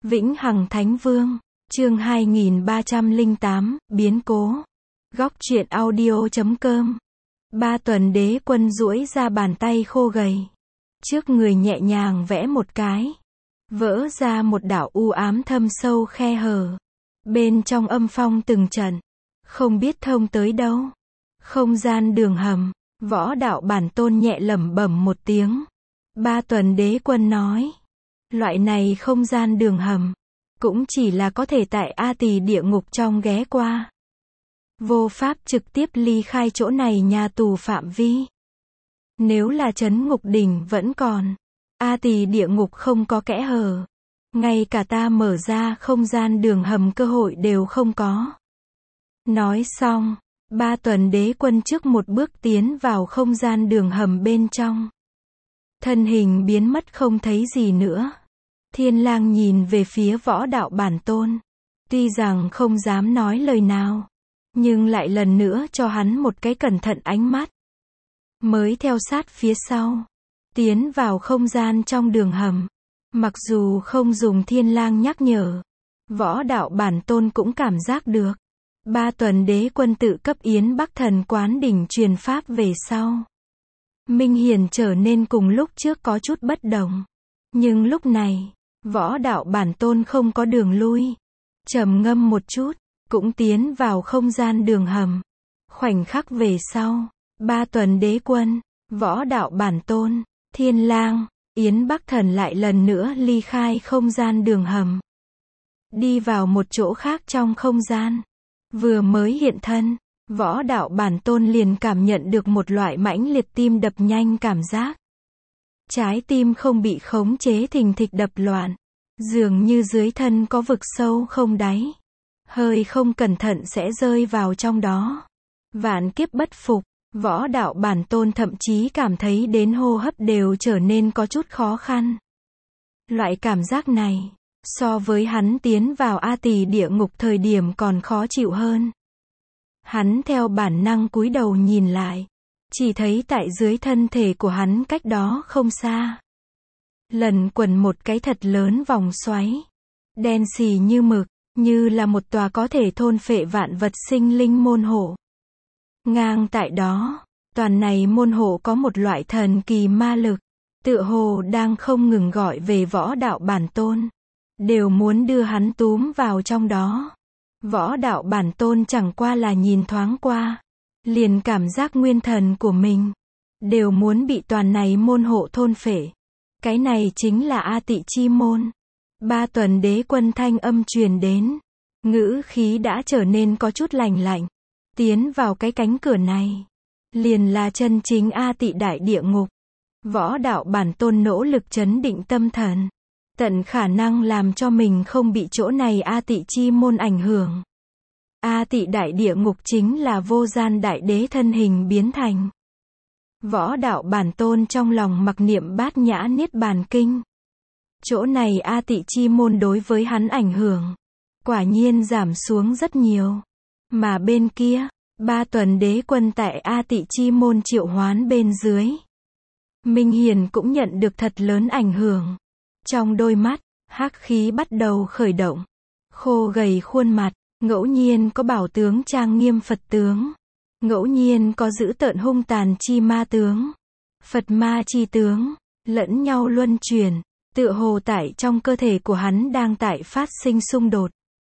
Vĩnh Hằng Thánh Vương, chương 2308, biến cố. Góc truyện audio.com. Ba Tuần Đế Quân duỗi ra bàn tay khô gầy. Trước người nhẹ nhàng vẽ một cái. Vỡ ra một đạo u ám thâm sâu khe hở. Bên trong âm phong từng trận. Không biết thông tới đâu. Không gian đường hầm. Võ đạo bản tôn nhẹ lẩm bẩm một tiếng. Ba Tuần Đế Quân nói. Loại này không gian đường hầm. Cũng chỉ là có thể tại A Tỳ địa ngục trong ghé qua. Vô pháp trực tiếp ly khai chỗ này nhà tù phạm vi. Nếu là trấn ngục đỉnh vẫn còn. A Tỳ địa ngục không có kẽ hở. Ngay cả ta mở ra không gian đường hầm cơ hội đều không có. Nói xong, Ba Tuần Đế Quân trước một bước tiến vào không gian đường hầm bên trong. Thân hình biến mất không thấy gì nữa. Thiên Lang nhìn về phía võ đạo bản tôn. Tuy rằng không dám nói lời nào, nhưng lại lần nữa cho hắn một cái cẩn thận ánh mắt. Mới theo sát phía sau. Tiến vào không gian trong đường hầm. Mặc dù không dùng Thiên Lang nhắc nhở, võ đạo bản tôn cũng cảm giác được. Ba Tuần Đế Quân tự cấp Yến Bắc Thần Quán đỉnh truyền pháp về sau. Minh Hiển trở nên cùng lúc trước có chút bất đồng. Nhưng lúc này, võ đạo bản tôn không có đường lui. Trầm ngâm một chút, cũng tiến vào không gian đường hầm. Khoảnh khắc về sau, Ba Tuần Đế Quân, võ đạo bản tôn, Thiên Lang, Yến Bắc Thần lại lần nữa ly khai không gian đường hầm. Đi vào một chỗ khác trong không gian. Vừa mới hiện thân, võ đạo bản tôn liền cảm nhận được một loại mãnh liệt tim đập nhanh cảm giác. Trái tim không bị khống chế thình thịch đập loạn. Dường như dưới thân có vực sâu không đáy. Hơi không cẩn thận sẽ rơi vào trong đó. Vạn kiếp bất phục, võ đạo bản tôn thậm chí cảm thấy đến hô hấp đều trở nên có chút khó khăn. Loại cảm giác này, so với hắn tiến vào A Tỳ địa ngục thời điểm còn khó chịu hơn. Hắn theo bản năng cúi đầu nhìn lại. Chỉ thấy tại dưới thân thể của hắn cách đó không xa. Lần quẩn một cái thật lớn vòng xoáy. Đen xì như mực, như là một tòa có thể thôn phệ vạn vật sinh linh môn hộ. Ngang tại đó, toàn này môn hộ có một loại thần kỳ ma lực. Tựa hồ đang không ngừng gọi về võ đạo bản tôn. Đều muốn đưa hắn túm vào trong đó. Võ đạo bản tôn chẳng qua là nhìn thoáng qua. Liền cảm giác nguyên thần của mình. Đều muốn bị toàn này môn hộ thôn phệ. Cái này chính là A Tị chi môn. Ba Tuần Đế Quân thanh âm truyền đến. Ngữ khí đã trở nên có chút lạnh lạnh. Tiến vào cái cánh cửa này. Liền là chân chính A Tị đại địa ngục. Võ đạo bản tôn nỗ lực trấn định tâm thần. Tận khả năng làm cho mình không bị chỗ này A Tị chi môn ảnh hưởng. A Tị đại địa ngục chính là vô gian đại đế thân hình biến thành. Võ đạo bản tôn trong lòng mặc niệm bát nhã niết bàn kinh. Chỗ này A Tị chi môn đối với hắn ảnh hưởng. Quả nhiên giảm xuống rất nhiều. Mà bên kia, Ba Tuần Đế Quân tại A Tị chi môn triệu hoán bên dưới. Minh Hiền cũng nhận được thật lớn ảnh hưởng. Trong đôi mắt, hắc khí bắt đầu khởi động. Khô gầy khuôn mặt, ngẫu nhiên có bảo tướng trang nghiêm Phật tướng. Ngẫu nhiên có dữ tợn hung tàn chi ma tướng. Phật ma chi tướng, lẫn nhau luân chuyển, tựa hồ tại trong cơ thể của hắn đang tại phát sinh xung đột.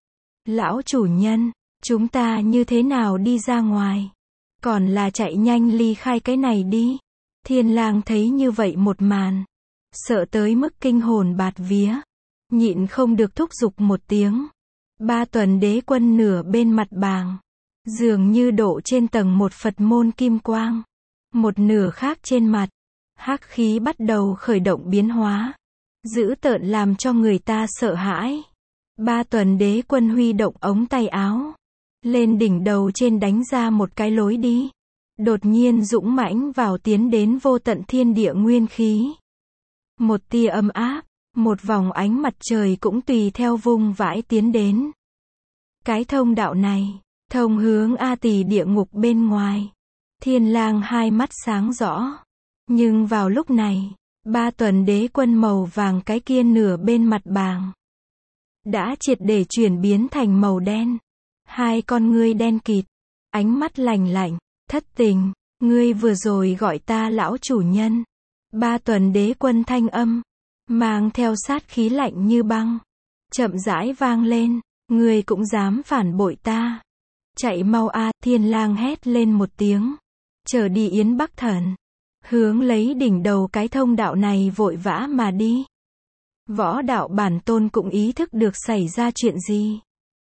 Lão chủ nhân, chúng ta như thế nào đi ra ngoài? Còn là chạy nhanh ly khai cái này đi. Thiên Lang thấy như vậy một màn. Sợ tới mức kinh hồn bạt vía. Nhịn không được thúc giục một tiếng. Ba Tuần Đế Quân nửa bên mặt bàng. Dường như độ trên tầng một Phật môn kim quang. Một nửa khác trên mặt. Hắc khí bắt đầu khởi động biến hóa. Dữ tợn làm cho người ta sợ hãi. Ba Tuần Đế Quân huy động ống tay áo. Lên đỉnh đầu trên đánh ra một cái lối đi. Đột nhiên dũng mãnh vào tiến đến vô tận thiên địa nguyên khí. Một tia âm áp, một vòng ánh mặt trời cũng tùy theo vung vãi tiến đến. Cái thông đạo này, thông hướng A Tỳ địa ngục bên ngoài. Thiên Lang hai mắt sáng rõ. Nhưng vào lúc này, Ba Tuần Đế Quân màu vàng cái kia nửa bên mặt bàng. đã triệt để chuyển biến thành màu đen. Hai con ngươi đen kịt, ánh mắt lạnh lạnh, thất tình, ngươi vừa rồi gọi ta lão chủ nhân. Ba Tuần Đế Quân thanh âm, mang theo sát khí lạnh như băng, chậm rãi vang lên, ngươi cũng dám phản bội ta. Chạy mau a, Thiên Lang hét lên một tiếng, trở đi Yến Bắc Thần, hướng lấy đỉnh đầu cái thông đạo này vội vã mà đi. Võ đạo bản tôn cũng ý thức được xảy ra chuyện gì.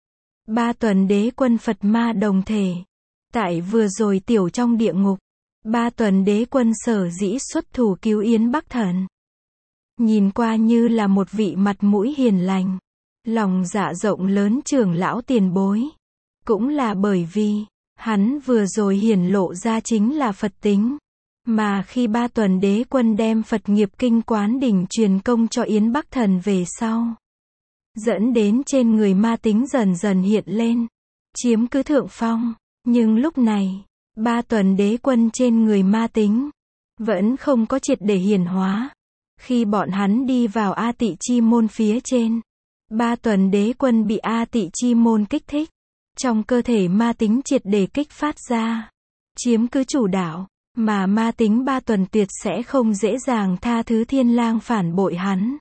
Ba Tuần Đế Quân Phật ma đồng thể. Tại vừa rồi tiểu trong địa ngục, Ba Tuần Đế Quân sở dĩ xuất thủ cứu Yến Bắc Thần. Nhìn qua như là một vị mặt mũi hiền lành, lòng dạ rộng lớn trưởng lão tiền bối. Cũng là bởi vì, hắn vừa rồi hiển lộ ra chính là Phật tính. Mà khi Ba Tuần Đế Quân đem Phật nghiệp kinh quán đỉnh truyền công cho Yến Bắc Thần về sau, dẫn đến trên người ma tính dần dần hiện lên, chiếm cứ thượng phong. Nhưng lúc này, Ba Tuần Đế Quân trên người ma tính vẫn không có triệt để hiển hóa. Khi bọn hắn đi vào A Tị Chi môn phía trên, Ba Tuần Đế Quân bị A Tị Chi môn kích thích, trong cơ thể ma tính triệt để kích phát ra, chiếm cứ chủ đạo, mà ma tính Ba Tuần tuyệt sẽ không dễ dàng tha thứ Thiên Lang phản bội hắn.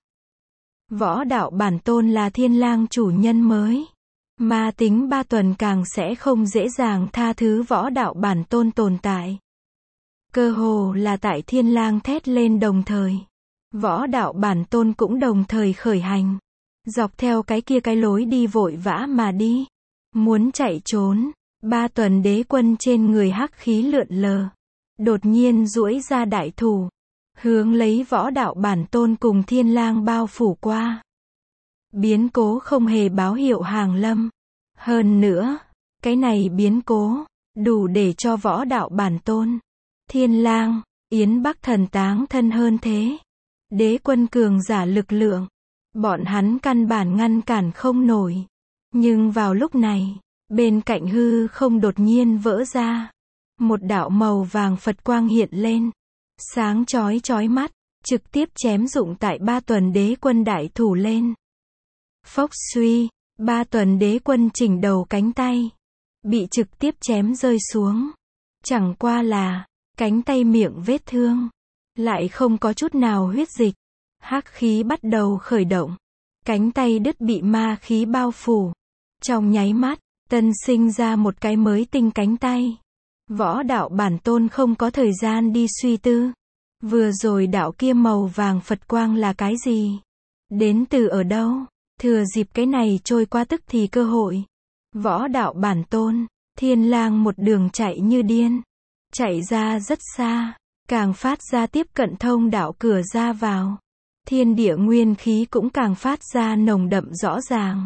Võ đạo bản tôn là Thiên Lang chủ nhân mới, ma tính Ba Tuần càng sẽ không dễ dàng tha thứ võ đạo bản tôn tồn tại. Cơ hồ là tại Thiên Lang thét lên đồng thời, võ đạo bản tôn cũng đồng thời khởi hành, dọc theo cái kia cái lối đi vội vã mà đi, muốn chạy trốn. Ba Tuần Đế Quân trên người hắc khí lượn lờ, đột nhiên duỗi ra đại thủ, hướng lấy võ đạo bản tôn cùng Thiên Lang bao phủ qua. Biến cố không hề báo hiệu hàng lâm. Hơn nữa, cái này biến cố, đủ để cho võ đạo bản tôn, Thiên Lang, Yến Bắc Thần táng thân hơn thế. Đế quân cường giả lực lượng, bọn hắn căn bản ngăn cản không nổi. Nhưng vào lúc này, bên cạnh hư không đột nhiên vỡ ra. Một đạo màu vàng Phật quang hiện lên, sáng chói chói mắt, trực tiếp chém dụng tại Ba Tuần Đế Quân đại thủ lên. Phốc suy, Ba Tuần Đế Quân chỉnh đầu cánh tay, bị trực tiếp chém rơi xuống. Chẳng qua là, cánh tay miệng vết thương, lại không có chút nào huyết dịch. Hắc khí bắt đầu khởi động, cánh tay đứt bị ma khí bao phủ. Trong nháy mắt, tân sinh ra một cái mới tinh cánh tay. Võ đạo bản tôn không có thời gian đi suy tư. Vừa rồi đạo kia màu vàng Phật quang là cái gì? Đến từ ở đâu? Thừa dịp cái này trôi qua tức thì cơ hội. Võ đạo bản tôn, Thiên Lang một đường chạy như điên. Chạy ra rất xa, càng phát ra tiếp cận thông đạo cửa ra vào. Thiên địa nguyên khí cũng càng phát ra nồng đậm rõ ràng.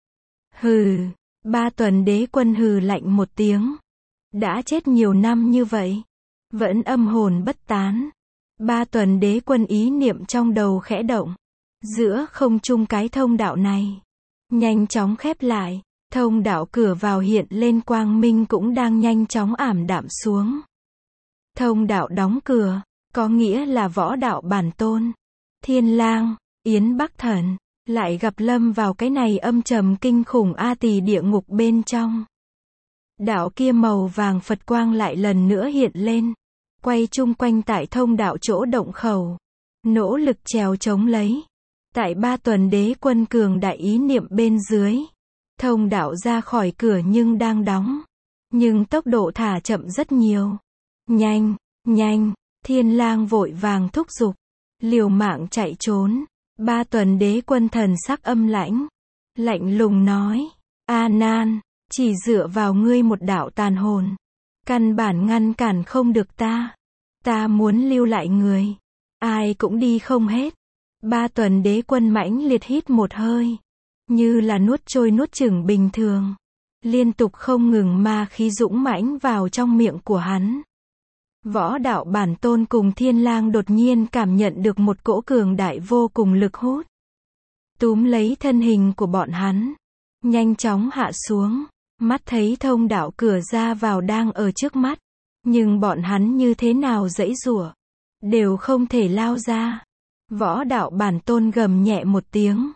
Hừ, Ba Tuần Đế Quân hừ lạnh một tiếng. Đã chết nhiều năm như vậy, vẫn âm hồn bất tán. Ba Tuần Đế Quân ý niệm trong đầu khẽ động. Giữa không trung cái thông đạo này, nhanh chóng khép lại. Thông đạo cửa vào hiện lên quang minh cũng đang nhanh chóng ảm đạm xuống. Thông đạo đóng cửa, có nghĩa là võ đạo bản tôn, Thiên Lang, Yến Bắc Thần, lại gặp lâm vào cái này âm trầm kinh khủng A Tỳ địa ngục bên trong. Đạo kia màu vàng Phật quang lại lần nữa hiện lên, quay chung quanh tại thông đạo chỗ động khẩu, nỗ lực trèo chống lấy. Tại Ba Tuần Đế Quân cường đại ý niệm bên dưới, thông đạo ra khỏi cửa nhưng đang đóng, nhưng tốc độ thả chậm rất nhiều. Nhanh, nhanh, Thiên Lang vội vàng thúc giục, liều mạng chạy trốn. Ba Tuần Đế Quân thần sắc âm lãnh, lạnh lùng nói, A Nan, chỉ dựa vào ngươi một đạo tàn hồn, căn bản ngăn cản không được ta. Ta muốn lưu lại người, ai cũng đi không hết. Ba Tuần Đế Quân mãnh liệt hít một hơi, như là nuốt trôi nuốt chửng bình thường, liên tục không ngừng ma khí dũng mãnh vào trong miệng của hắn. Võ đạo bản tôn cùng Thiên Lang đột nhiên cảm nhận được một cỗ cường đại vô cùng lực hút, túm lấy thân hình của bọn hắn, nhanh chóng hạ xuống. Mắt thấy thông đạo cửa ra vào đang ở trước mắt, nhưng bọn hắn như thế nào giãy giụa, đều không thể lao ra. Võ đạo bản tôn gầm nhẹ một tiếng,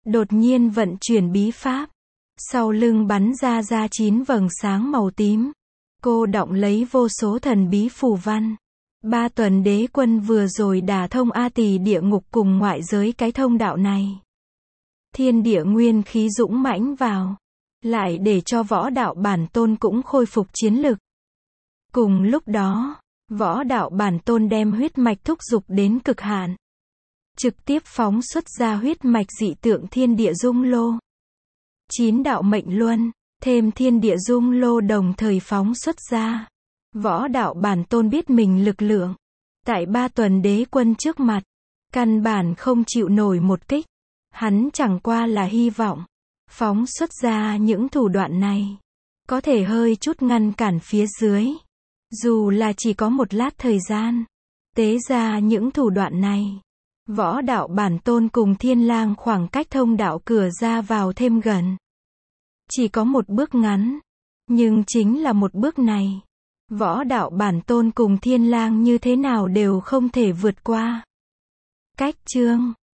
Đột nhiên vận chuyển bí pháp. Sau lưng bắn ra 9 vầng sáng màu tím. Cô đọng lấy vô số thần bí phù văn. 3 tuần đế quân vừa rồi đả thông A Tỳ địa ngục cùng ngoại giới cái thông đạo này. Thiên địa nguyên khí dũng mãnh vào. Lại để cho võ đạo bản tôn cũng khôi phục chiến lực. Cùng lúc đó, võ đạo bản tôn đem huyết mạch thúc dục đến cực hạn. Trực tiếp phóng xuất ra huyết mạch dị tượng thiên địa dung lô. 9 đạo mệnh luân, thêm thiên địa dung lô đồng thời phóng xuất ra. Võ đạo bản tôn biết mình lực lượng. Tại 3 tuần đế quân trước mặt, căn bản không chịu nổi một kích. Hắn chẳng qua là hy vọng. Phóng xuất ra những thủ đoạn này. Có thể hơi chút ngăn cản phía dưới. Dù là chỉ có một lát thời gian. Tế ra những thủ đoạn này. Võ đạo bản tôn cùng thiên lang khoảng cách thông đạo cửa ra vào thêm gần. Chỉ có một bước ngắn. Nhưng chính là một bước này. Võ đạo bản tôn cùng thiên lang như thế nào đều không thể vượt qua. Cách chương